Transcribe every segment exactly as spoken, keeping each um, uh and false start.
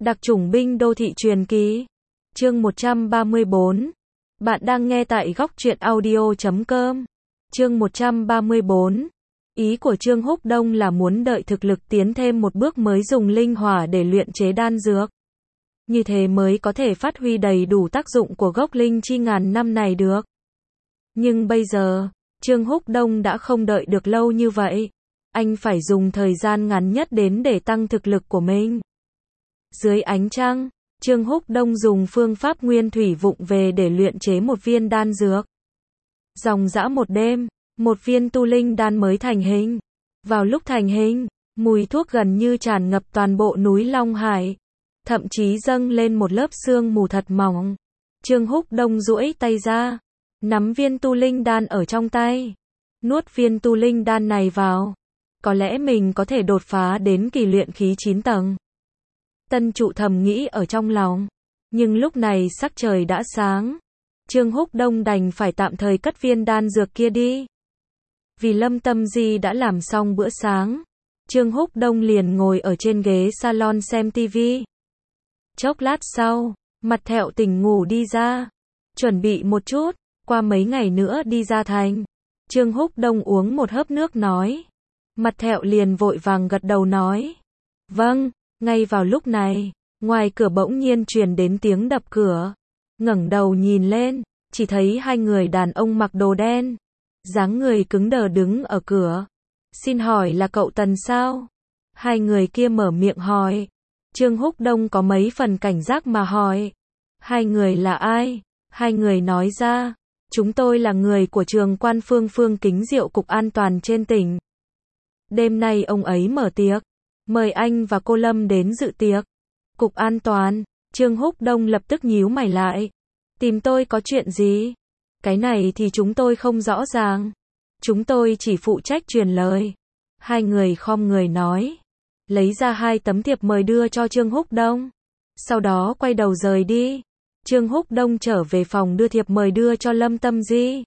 Đặc chủng binh đô thị truyền kỳ. Chương một trăm ba mươi bốn. Bạn đang nghe tại góc truyện audio chấm com. Chương một trăm ba mươi bốn. Ý của Trương Húc Đông là muốn đợi thực lực tiến thêm một bước mới dùng linh hỏa để luyện chế đan dược. Như thế mới có thể phát huy đầy đủ tác dụng của gốc linh chi ngàn năm này được. Nhưng bây giờ, Trương Húc Đông đã không đợi được lâu như vậy. Anh phải dùng thời gian ngắn nhất đến để tăng thực lực của mình. Dưới ánh trăng, Trương Húc Đông dùng phương pháp nguyên thủy vụng về để luyện chế một viên đan dược. Dòng dã một đêm, một viên tu linh đan mới thành hình. Vào lúc thành hình, mùi thuốc gần như tràn ngập toàn bộ núi Long Hải. Thậm chí dâng lên một lớp sương mù thật mỏng. Trương Húc Đông duỗi tay ra, nắm viên tu linh đan ở trong tay. Nuốt viên tu linh đan này vào. Có lẽ mình có thể đột phá đến kỳ luyện khí chín tầng. Tân Trụ thầm nghĩ ở trong lòng. Nhưng lúc này sắc trời đã sáng. Trương Húc Đông đành phải tạm thời cất viên đan dược kia đi. Vì Lâm Tâm Di đã làm xong bữa sáng, Trương Húc Đông liền ngồi ở trên ghế salon xem tivi. Chốc lát sau, Mặt Thẹo tỉnh ngủ đi ra. Chuẩn bị một chút, qua mấy ngày nữa đi ra thành. Trương Húc Đông uống một hớp nước nói. Mặt Thẹo liền vội vàng gật đầu nói. Vâng. Ngay vào lúc này, ngoài cửa bỗng nhiên truyền đến tiếng đập cửa. Ngẩng đầu nhìn lên, chỉ thấy hai người đàn ông mặc đồ đen, dáng người cứng đờ đứng ở cửa. Xin hỏi là cậu Tần sao? Hai người kia mở miệng hỏi. Trương Húc Đông có mấy phần cảnh giác mà hỏi. Hai người là ai? Hai người nói ra. Chúng tôi là người của trường Quan Phương Phương Kính Diệu Cục An toàn trên tỉnh. Đêm nay ông ấy mở tiệc. Mời anh và cô Lâm đến dự tiệc. Cục An toàn. Trương Húc Đông lập tức nhíu mày lại. Tìm tôi có chuyện gì? Cái này thì chúng tôi không rõ ràng. Chúng tôi chỉ phụ trách truyền lời. Hai người khom người nói. Lấy ra hai tấm thiệp mời đưa cho Trương Húc Đông. Sau đó quay đầu rời đi. Trương Húc Đông trở về phòng đưa thiệp mời đưa cho Lâm Tâm Di.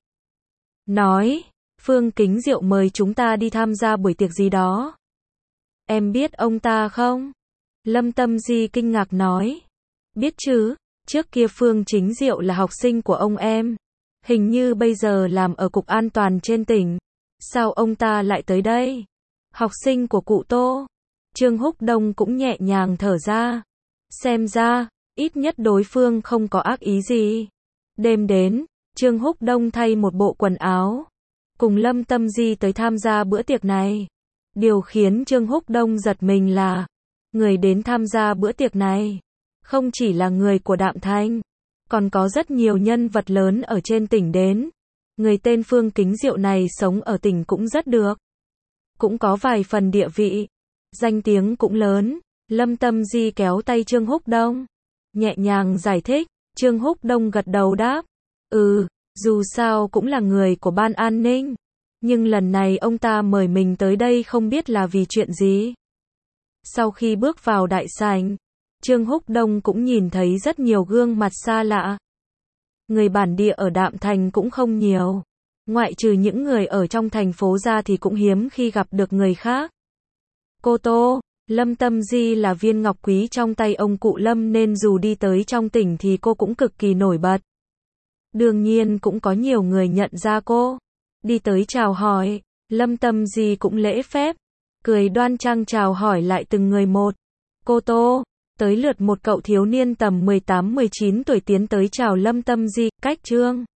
Nói, Phương Kính Diệu mời chúng ta đi tham gia buổi tiệc gì đó. Em biết ông ta không? Lâm Tâm Di kinh ngạc nói. Biết chứ, trước kia Phương Chính Diệu là học sinh của ông em. Hình như bây giờ làm ở Cục An toàn trên tỉnh. Sao ông ta lại tới đây? Học sinh của cụ Tô. Trương Húc Đông cũng nhẹ nhàng thở ra. Xem ra, ít nhất đối phương không có ác ý gì. Đêm đến, Trương Húc Đông thay một bộ quần áo. Cùng Lâm Tâm Di tới tham gia bữa tiệc này. Điều khiến Trương Húc Đông giật mình là, người đến tham gia bữa tiệc này, không chỉ là người của Đạm Thành, còn có rất nhiều nhân vật lớn ở trên tỉnh đến. Người tên Phương Kính Diệu này sống ở tỉnh cũng rất được. Cũng có vài phần địa vị. Danh tiếng cũng lớn. Lâm Tâm Di kéo tay Trương Húc Đông. Nhẹ nhàng giải thích. Trương Húc Đông gật đầu đáp. Ừ, dù sao cũng là người của ban an ninh. Nhưng lần này ông ta mời mình tới đây không biết là vì chuyện gì. Sau khi bước vào đại sảnh, Trương Húc Đông cũng nhìn thấy rất nhiều gương mặt xa lạ. Người bản địa ở Đạm Thành cũng không nhiều. Ngoại trừ những người ở trong thành phố ra thì cũng hiếm khi gặp được người khác. Cô Tô, Lâm Tâm Di là viên ngọc quý trong tay ông cụ Lâm nên dù đi tới trong tỉnh thì cô cũng cực kỳ nổi bật. Đương nhiên cũng có nhiều người nhận ra cô. Đi tới chào hỏi, Lâm Tâm Di cũng lễ phép, cười đoan trang chào hỏi lại từng người một. Cô Tô, tới lượt một cậu thiếu niên tầm mười tám mười chín tuổi tiến tới chào Lâm Tâm Di, cách Trương